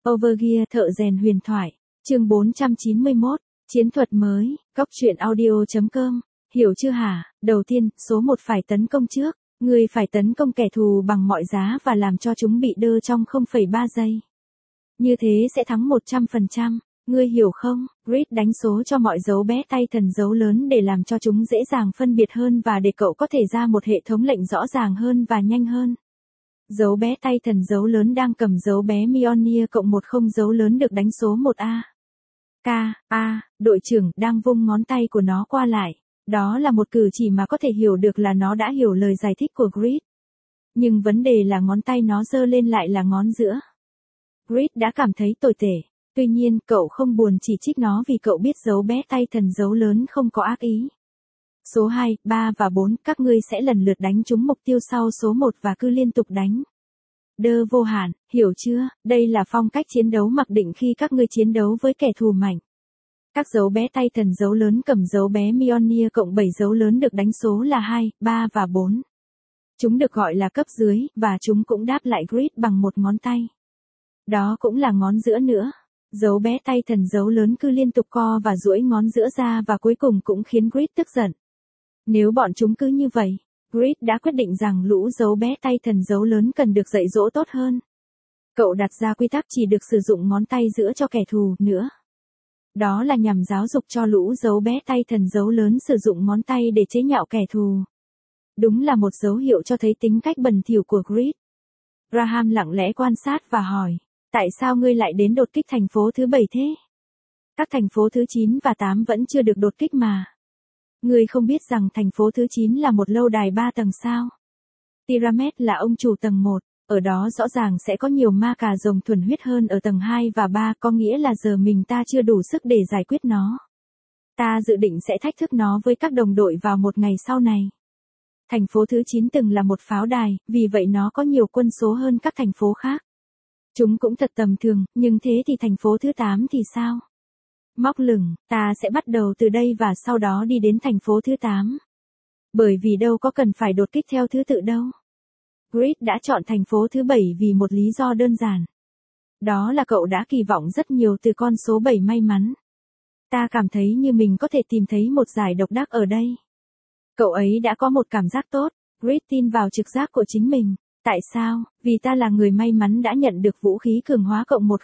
Overgear thợ rèn huyền thoại. Chương 491. Chiến thuật mới. Cóc truyện audio.com. Hiểu chưa hả? Đầu tiên, số 1 phải tấn công trước. Ngươi phải tấn công kẻ thù bằng mọi giá và làm cho chúng bị đơ trong 0,3 giây. Như thế sẽ thắng 100%. Ngươi hiểu không? Grid đánh số cho mọi dấu bé tay thần dấu lớn để làm cho chúng dễ dàng phân biệt hơn và để cậu có thể ra một hệ thống lệnh rõ ràng hơn và nhanh hơn. Dấu bé tay thần dấu lớn đang cầm dấu bé Mjolnir cộng 10 dấu lớn được đánh số 1A. Đội trưởng đang vung ngón tay của nó qua lại. Đó là một cử chỉ mà có thể hiểu được là nó đã hiểu lời giải thích của Grid. Nhưng vấn đề là ngón tay nó giơ lên lại là ngón giữa. Grid đã cảm thấy tồi tệ. Tuy nhiên, cậu không buồn chỉ trích nó vì cậu biết dấu bé tay thần dấu lớn không có ác ý. Số 2, 3 và 4, các ngươi sẽ lần lượt đánh trúng mục tiêu sau số 1 và cứ liên tục đánh. Đơ vô hạn, hiểu chưa? Đây là phong cách chiến đấu mặc định khi các ngươi chiến đấu với kẻ thù mạnh. Các dấu bé tay thần dấu lớn cầm dấu bé Mjolnir cộng 7 dấu lớn được đánh số là 2, 3 và 4. Chúng được gọi là cấp dưới, và chúng cũng đáp lại Grid bằng một ngón tay. Đó cũng là ngón giữa nữa. Dấu bé tay thần dấu lớn cứ liên tục co và duỗi ngón giữa ra và cuối cùng cũng khiến Grid tức giận. Nếu bọn chúng cứ như vậy, Grid đã quyết định rằng lũ dấu bé tay thần dấu lớn cần được dạy dỗ tốt hơn. Cậu đặt ra quy tắc chỉ được sử dụng ngón tay giữa cho kẻ thù nữa. Đó là nhằm giáo dục cho lũ dấu bé tay thần dấu lớn sử dụng ngón tay để chế nhạo kẻ thù. Đúng là một dấu hiệu cho thấy tính cách bẩn thỉu của Grid. Graham lặng lẽ quan sát và hỏi, tại sao ngươi lại đến đột kích thành phố thứ 7 thế? Các thành phố thứ 9 và 8 vẫn chưa được đột kích mà. Ngươi không biết rằng thành phố thứ 9 là một lâu đài 3 tầng sao? Pyramid là ông chủ tầng 1, ở đó rõ ràng sẽ có nhiều ma cà rồng thuần huyết hơn ở tầng 2 và 3, có nghĩa là giờ mình ta chưa đủ sức để giải quyết nó. Ta dự định sẽ thách thức nó với các đồng đội vào một ngày sau này. Thành phố thứ 9 từng là một pháo đài, vì vậy nó có nhiều quân số hơn các thành phố khác. Chúng cũng thật tầm thường, nhưng thế thì thành phố thứ 8 thì sao? Móc lửng, ta sẽ bắt đầu từ đây và sau đó đi đến thành phố thứ 8. Bởi vì đâu có cần phải đột kích theo thứ tự đâu. Grid đã chọn thành phố thứ 7 vì một lý do đơn giản. Đó là cậu đã kỳ vọng rất nhiều từ con số 7 may mắn. Ta cảm thấy như mình có thể tìm thấy một giải độc đắc ở đây. Cậu ấy đã có một cảm giác tốt, Grid tin vào trực giác của chính mình. Tại sao? Vì ta là người may mắn đã nhận được vũ khí cường hóa cộng 10.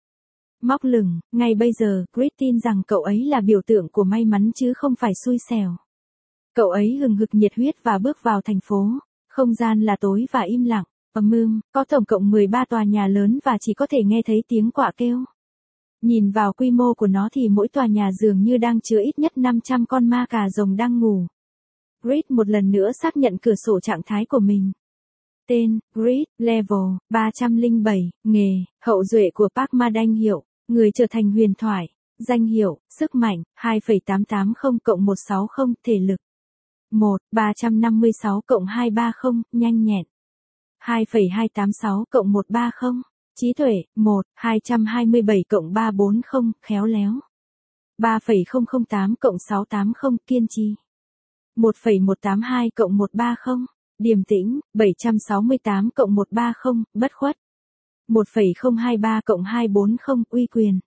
Móc lửng, ngay bây giờ, Grid tin rằng cậu ấy là biểu tượng của may mắn chứ không phải xui xẻo. Cậu ấy hừng hực nhiệt huyết và bước vào thành phố. Không gian là tối và im lặng. Có tổng cộng 13 tòa nhà lớn và chỉ có thể nghe thấy tiếng quạ kêu. Nhìn vào quy mô của nó thì mỗi tòa nhà dường như đang chứa ít nhất 500 con ma cà rồng đang ngủ. Grid một lần nữa xác nhận cửa sổ trạng thái của mình. Tên, Grid, Level, 307, nghề, hậu duệ của Park Ma Đanh hiệu, người trở thành huyền thoại, danh hiệu, sức mạnh, 2,880 cộng 160, thể lực. 356 cộng 230, nhanh nhẹn. 2,286 cộng 130, trí tuệ, 227 cộng 340, khéo léo. 3,008 cộng 680, kiên trì. 1,182 cộng 130, điềm tĩnh, 768 cộng 130, bất khuất. 1,023 cộng 240, uy quyền.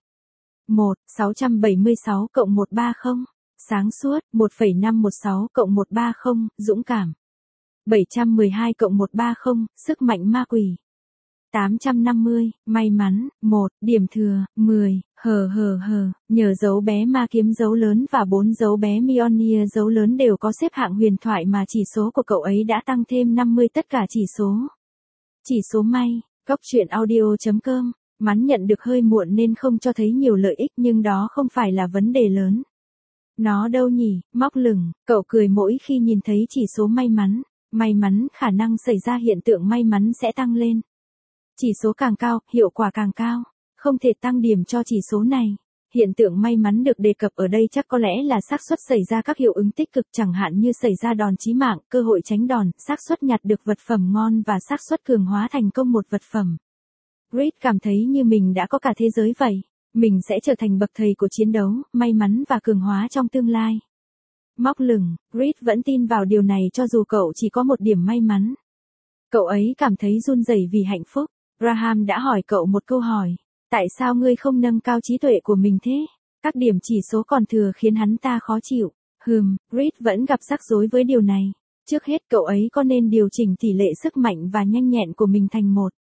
676 cộng 130, sáng suốt, 1,516 cộng 130, dũng cảm. 712 cộng 130, sức mạnh ma quỷ. 850, may mắn, 1, điểm thừa, 10, nhờ dấu bé ma kiếm dấu lớn và 4 dấu bé Mjolnir dấu lớn đều có xếp hạng huyền thoại mà chỉ số của cậu ấy đã tăng thêm 50 tất cả chỉ số. Chỉ số may, cóc truyện audio.com, mắn nhận được hơi muộn nên không cho thấy nhiều lợi ích nhưng đó không phải là vấn đề lớn. Nó đâu nhỉ? Móc lửng, cậu cười mỗi khi nhìn thấy chỉ số may mắn. May mắn, khả năng xảy ra hiện tượng may mắn sẽ tăng lên. Chỉ số càng cao, hiệu quả càng cao. Không thể tăng điểm cho chỉ số này. Hiện tượng may mắn được đề cập ở đây chắc có lẽ là xác suất xảy ra các hiệu ứng tích cực chẳng hạn như xảy ra đòn chí mạng, cơ hội tránh đòn, xác suất nhặt được vật phẩm ngon và xác suất cường hóa thành công một vật phẩm. Grid cảm thấy như mình đã có cả thế giới vậy. Mình sẽ trở thành bậc thầy của chiến đấu, may mắn và cường hóa trong tương lai. Móc lửng, Grid vẫn tin vào điều này cho dù cậu chỉ có một điểm may mắn. Cậu ấy cảm thấy run rẩy vì hạnh phúc. Graham đã hỏi cậu một câu hỏi. Tại sao ngươi không nâng cao trí tuệ của mình thế? Các điểm chỉ số còn thừa khiến hắn ta khó chịu. Reed vẫn gặp rắc rối với điều này. Trước hết cậu ấy có nên điều chỉnh tỷ lệ sức mạnh và nhanh nhẹn của mình thành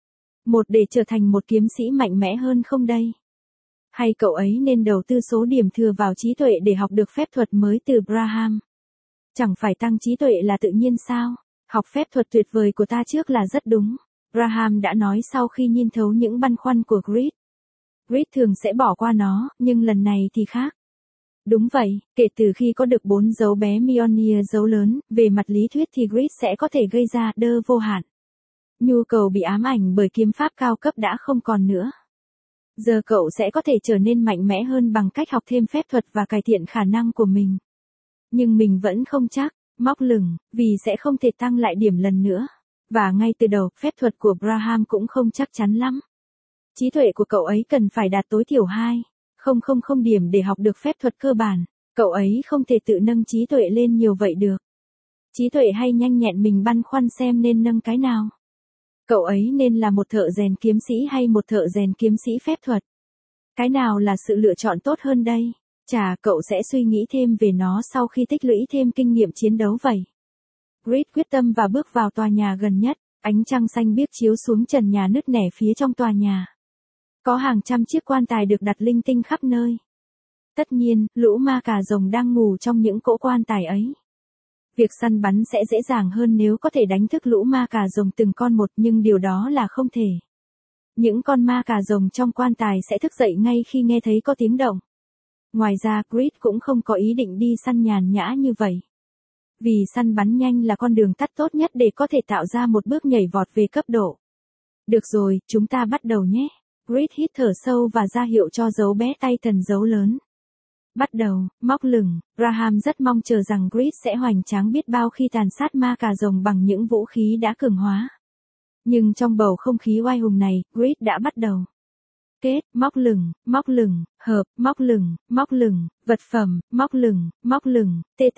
một để trở thành một kiếm sĩ mạnh mẽ hơn không đây? Hay cậu ấy nên đầu tư số điểm thừa vào trí tuệ để học được phép thuật mới từ Braham? Chẳng phải tăng trí tuệ là tự nhiên sao? Học phép thuật tuyệt vời của ta trước là rất đúng. Braham đã nói sau khi nhìn thấu những băn khoăn của Reed. Reed thường sẽ bỏ qua nó, nhưng lần này thì khác. Đúng vậy, kể từ khi có được 4 dấu bé Mjolnir dấu lớn, về mặt lý thuyết thì Reed sẽ có thể gây ra đơ vô hạn. Nhu cầu bị ám ảnh bởi kiếm pháp cao cấp đã không còn nữa. Giờ cậu sẽ có thể trở nên mạnh mẽ hơn bằng cách học thêm phép thuật và cải thiện khả năng của mình. Nhưng mình vẫn không chắc, móc lửng, vì sẽ không thể tăng lại điểm lần nữa. Và ngay từ đầu, phép thuật của Braham cũng không chắc chắn lắm. Trí tuệ của cậu ấy cần phải đạt tối thiểu 2,000 điểm để học được phép thuật cơ bản. Cậu ấy không thể tự nâng trí tuệ lên nhiều vậy được. Trí tuệ hay nhanh nhẹn, mình băn khoăn xem nên nâng cái nào. Cậu ấy nên là một thợ rèn kiếm sĩ hay một thợ rèn kiếm sĩ phép thuật? Cái nào là sự lựa chọn tốt hơn đây? Chà, cậu sẽ suy nghĩ thêm về nó sau khi tích lũy thêm kinh nghiệm chiến đấu vậy. Reed quyết tâm và bước vào tòa nhà gần nhất. Ánh trăng xanh biếc chiếu xuống trần nhà nứt nẻ phía trong tòa nhà. Có hàng trăm chiếc quan tài được đặt linh tinh khắp nơi. Tất nhiên, lũ ma cà rồng đang ngủ trong những cỗ quan tài ấy. Việc săn bắn sẽ dễ dàng hơn nếu có thể đánh thức lũ ma cà rồng từng con một, nhưng điều đó là không thể. Những con ma cà rồng trong quan tài sẽ thức dậy ngay khi nghe thấy có tiếng động. Ngoài ra, Reed cũng không có ý định đi săn nhàn nhã như vậy. Vì săn bắn nhanh là con đường tắt tốt nhất để có thể tạo ra một bước nhảy vọt về cấp độ. Được rồi, chúng ta bắt đầu nhé. Reed hít thở sâu và ra hiệu cho dấu bé tay thần dấu lớn. Bắt đầu, móc lửng. Braham rất mong chờ rằng Reed sẽ hoành tráng biết bao khi tàn sát ma cà rồng bằng những vũ khí đã cường hóa. Nhưng trong bầu không khí oai hùng này, Reed đã bắt đầu. Kết, móc lửng, hợp, móc lửng, vật phẩm, móc lửng, tê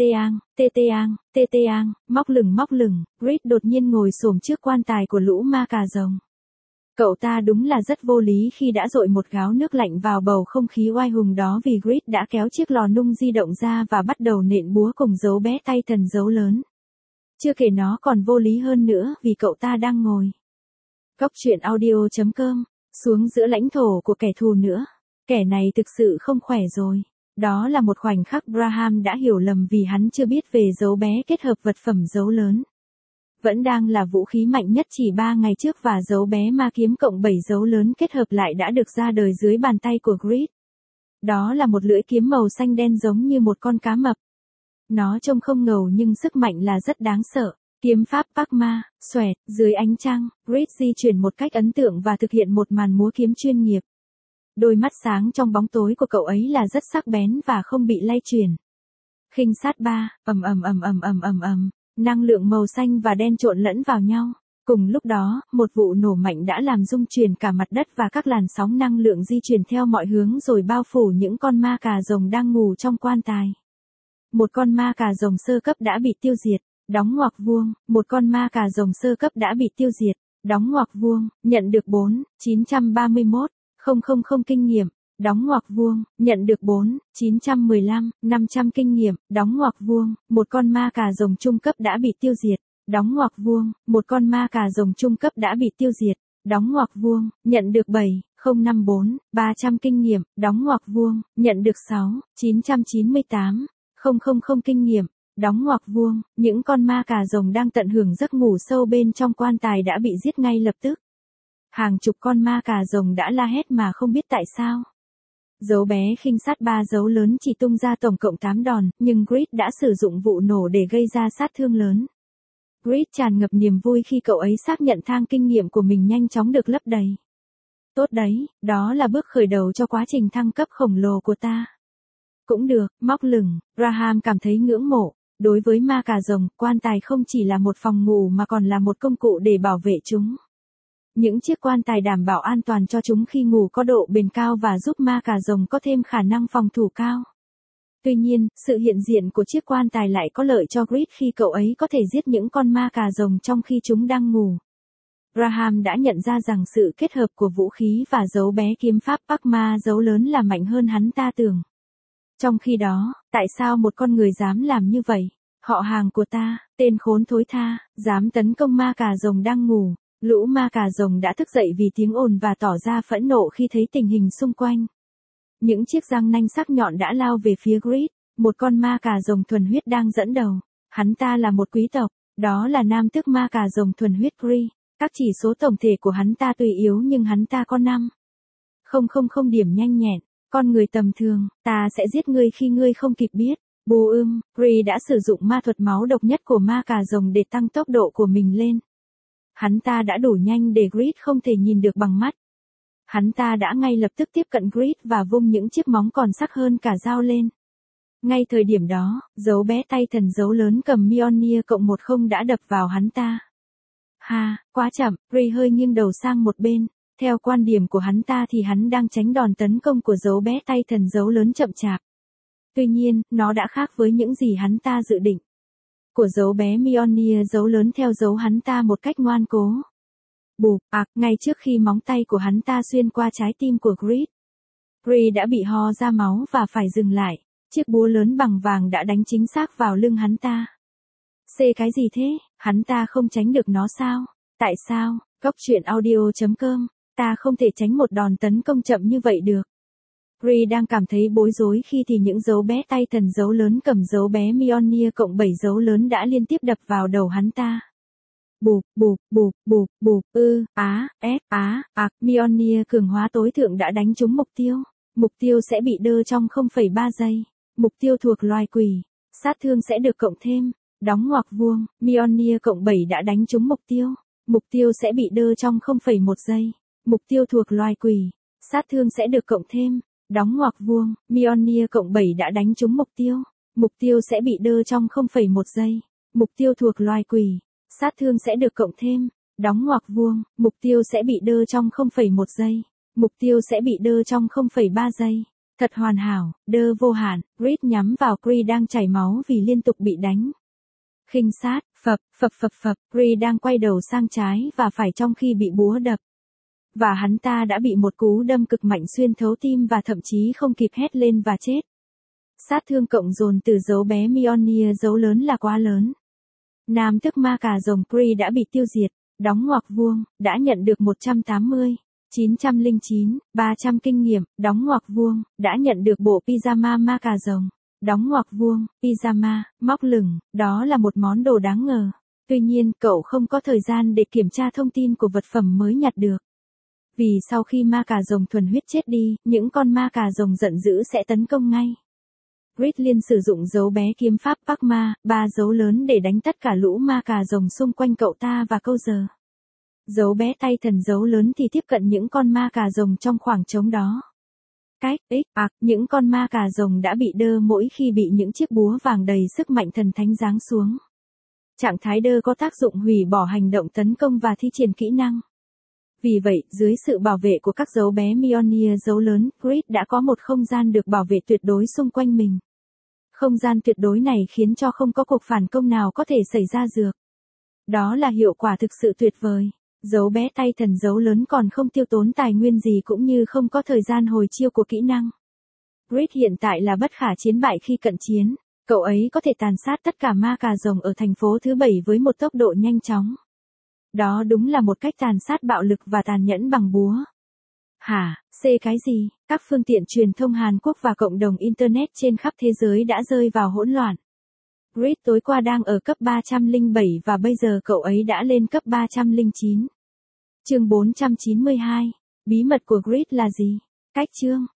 tê ang, móc lửng, Reed đột nhiên ngồi xổm trước quan tài của lũ ma cà rồng. Cậu ta đúng là rất vô lý khi đã dội một gáo nước lạnh vào bầu không khí oai hùng đó, vì Reed đã kéo chiếc lò nung di động ra và bắt đầu nện búa cùng dấu bé tay thần dấu lớn. Chưa kể nó còn vô lý hơn nữa vì cậu ta đang ngồi. Góc truyện audio.com, xuống giữa lãnh thổ của kẻ thù nữa. Kẻ này thực sự không khỏe rồi. Đó là một khoảnh khắc Braham đã hiểu lầm vì hắn chưa biết về dấu bé kết hợp vật phẩm dấu lớn. Vẫn đang là vũ khí mạnh nhất chỉ 3 ngày trước, và dấu bé ma kiếm cộng 7 dấu lớn kết hợp lại đã được ra đời dưới bàn tay của Reed. Đó là một lưỡi kiếm màu xanh đen giống như một con cá mập. Nó trông không ngầu nhưng sức mạnh là rất đáng sợ. Kiếm pháp Parkma, xoẹt, dưới ánh trăng, Reed di chuyển một cách ấn tượng và thực hiện một màn múa kiếm chuyên nghiệp. Đôi mắt sáng trong bóng tối của cậu ấy là rất sắc bén và không bị lay chuyển. Khinh sát 3, năng lượng màu xanh và đen trộn lẫn vào nhau. Cùng lúc đó, một vụ nổ mạnh đã làm rung chuyển cả mặt đất và các làn sóng năng lượng di chuyển theo mọi hướng rồi bao phủ những con ma cà rồng đang ngủ trong quan tài. Một con ma cà rồng sơ cấp đã bị tiêu diệt. Đóng ngoặc vuông, một con ma cà rồng sơ cấp đã bị tiêu diệt. Đóng ngoặc vuông, nhận được 4,931,000 kinh nghiệm. Đóng ngoặc vuông, nhận được 4,915,500 kinh nghiệm. Đóng ngoặc vuông, một con ma cà rồng trung cấp đã bị tiêu diệt. Đóng ngoặc vuông, một con ma cà rồng trung cấp đã bị tiêu diệt. Đóng ngoặc vuông, nhận được 7,054,300 kinh nghiệm. Đóng ngoặc vuông, nhận được 6,998,000 kinh nghiệm. Đóng ngoặc vuông, những con ma cà rồng đang tận hưởng giấc ngủ sâu bên trong quan tài đã bị giết ngay lập tức. Hàng chục con ma cà rồng đã la hét mà không biết tại sao. Dấu bé khinh sát 3 dấu lớn chỉ tung ra tổng cộng 8 đòn, nhưng Reed đã sử dụng vụ nổ để gây ra sát thương lớn. Reed tràn ngập niềm vui khi cậu ấy xác nhận thang kinh nghiệm của mình nhanh chóng được lấp đầy. Tốt đấy, đó là bước khởi đầu cho quá trình thăng cấp khổng lồ của ta. Cũng được, móc lửng, Braham cảm thấy ngưỡng mộ. Đối với ma cà rồng, quan tài không chỉ là một phòng ngủ mà còn là một công cụ để bảo vệ chúng. Những chiếc quan tài đảm bảo an toàn cho chúng khi ngủ, có độ bền cao và giúp ma cà rồng có thêm khả năng phòng thủ cao. Tuy nhiên, sự hiện diện của chiếc quan tài lại có lợi cho Reed khi cậu ấy có thể giết những con ma cà rồng trong khi chúng đang ngủ. Graham đã nhận ra rằng sự kết hợp của vũ khí và dấu bé kiếm pháp Parkma dấu lớn là mạnh hơn hắn ta tưởng. Trong khi đó, tại sao một con người dám làm như vậy? Họ hàng của ta, tên khốn thối tha, dám tấn công ma cà rồng đang ngủ. Lũ ma cà rồng đã thức dậy vì tiếng ồn và tỏ ra phẫn nộ khi thấy tình hình xung quanh. Những chiếc răng nanh sắc nhọn đã lao về phía Grid, một con ma cà rồng thuần huyết đang dẫn đầu. Hắn ta là một quý tộc, đó là nam tước ma cà rồng thuần huyết Grid. Các chỉ số tổng thể của hắn ta tuy yếu nhưng hắn ta có 5,000 điểm nhanh nhẹn. Con người tầm thường, ta sẽ giết ngươi khi ngươi không kịp biết. Bù Grid đã sử dụng ma thuật máu độc nhất của ma cà rồng để tăng tốc độ của mình lên. Hắn ta đã đủ nhanh để Grid không thể nhìn được bằng mắt. Hắn ta đã ngay lập tức tiếp cận Grid và vung những chiếc móng còn sắc hơn cả dao lên. Ngay thời điểm đó, dấu bé tay thần dấu lớn cầm Mjolnir cộng 10 đã đập vào hắn ta. Ha, quá chậm, Grid hơi nghiêng đầu sang một bên. Theo quan điểm của hắn ta thì hắn đang tránh đòn tấn công của dấu bé tay thần dấu lớn chậm chạp. Tuy nhiên, nó đã khác với những gì hắn ta dự định. Của dấu bé Mjolnir dấu lớn theo dấu hắn ta một cách ngoan cố. Bụp, ngay trước khi móng tay của hắn ta xuyên qua trái tim của Grid. Grid đã bị ho ra máu và phải dừng lại. Chiếc búa lớn bằng vàng đã đánh chính xác vào lưng hắn ta. Cái gì thế? Hắn ta không tránh được nó sao? Tại sao? Góc truyện audio.com. Ta không thể tránh một đòn tấn công chậm như vậy được. Grid đang cảm thấy bối rối khi thì những dấu bé tay thần dấu lớn cầm dấu bé Mjolnir cộng 7 dấu lớn đã liên tiếp đập vào đầu hắn ta. Bụp, bụp, bụp, bụp, bụp, Mjolnir cường hóa tối thượng đã đánh trúng mục tiêu. Mục tiêu sẽ bị đơ trong 0,3 giây. Mục tiêu thuộc loài quỷ. Sát thương sẽ được cộng thêm. Đóng ngoặc vuông, Mjolnir cộng 7 đã đánh trúng mục tiêu. Mục tiêu sẽ bị đơ trong 0,1 giây. Mục tiêu thuộc loài quỷ. Sát thương sẽ được cộng thêm. Đóng ngoặc vuông, Mjolnir cộng 7 đã đánh trúng mục tiêu. Mục tiêu sẽ bị đơ trong 0,1 giây. Mục tiêu thuộc loài quỷ. Sát thương sẽ được cộng thêm. Đóng ngoặc vuông, mục tiêu sẽ bị đơ trong 0,1 giây. Mục tiêu sẽ bị đơ trong 0,3 giây. Thật hoàn hảo, đơ vô hạn, Grid nhắm vào Grid đang chảy máu vì liên tục bị đánh. Khinh sát, phập, Grid đang quay đầu sang trái và phải trong khi bị búa đập. Và hắn ta đã bị một cú đâm cực mạnh xuyên thấu tim và thậm chí không kịp hét lên và chết. Sát thương cộng dồn từ dấu bé Mjolnir dấu lớn là quá lớn. Nam tước ma cà rồng Grid đã bị tiêu diệt, đóng ngoặc vuông, đã nhận được 180, 909, 300 kinh nghiệm, đóng ngoặc vuông, đã nhận được bộ pyjama ma cà rồng, đóng ngoặc vuông, pyjama, móc lửng, đó là một món đồ đáng ngờ. Tuy nhiên, cậu không có thời gian để kiểm tra thông tin của vật phẩm mới nhặt được. Vì sau khi ma cà rồng thuần huyết chết đi, những con ma cà rồng giận dữ sẽ tấn công ngay. Grid liên sử dụng dấu bé kiếm pháp Parkma, 3 dấu lớn để đánh tất cả lũ ma cà rồng xung quanh cậu ta và câu giờ. Dấu bé tay thần dấu lớn thì tiếp cận những con ma cà rồng trong khoảng trống đó. Những con ma cà rồng đã bị đơ mỗi khi bị những chiếc búa vàng đầy sức mạnh thần thánh giáng xuống. Trạng thái đơ có tác dụng hủy bỏ hành động tấn công và thi triển kỹ năng. Vì vậy, dưới sự bảo vệ của các dấu bé Mjolnir dấu lớn, Grid đã có một không gian được bảo vệ tuyệt đối xung quanh mình. Không gian tuyệt đối này khiến cho không có cuộc phản công nào có thể xảy ra được. Đó là hiệu quả thực sự tuyệt vời. Dấu bé tay thần dấu lớn còn không tiêu tốn tài nguyên gì cũng như không có thời gian hồi chiêu của kỹ năng. Grid hiện tại là bất khả chiến bại khi cận chiến. Cậu ấy có thể tàn sát tất cả ma cà rồng ở thành phố thứ 7 với một tốc độ nhanh chóng. Đó đúng là một cách tàn sát bạo lực và tàn nhẫn bằng búa. Cái gì? Các phương tiện truyền thông Hàn Quốc và cộng đồng Internet trên khắp thế giới đã rơi vào hỗn loạn. Grid tối qua đang ở cấp 307 và bây giờ cậu ấy đã lên cấp 309. Chương 492. Bí mật của Grid là gì? Cách chương.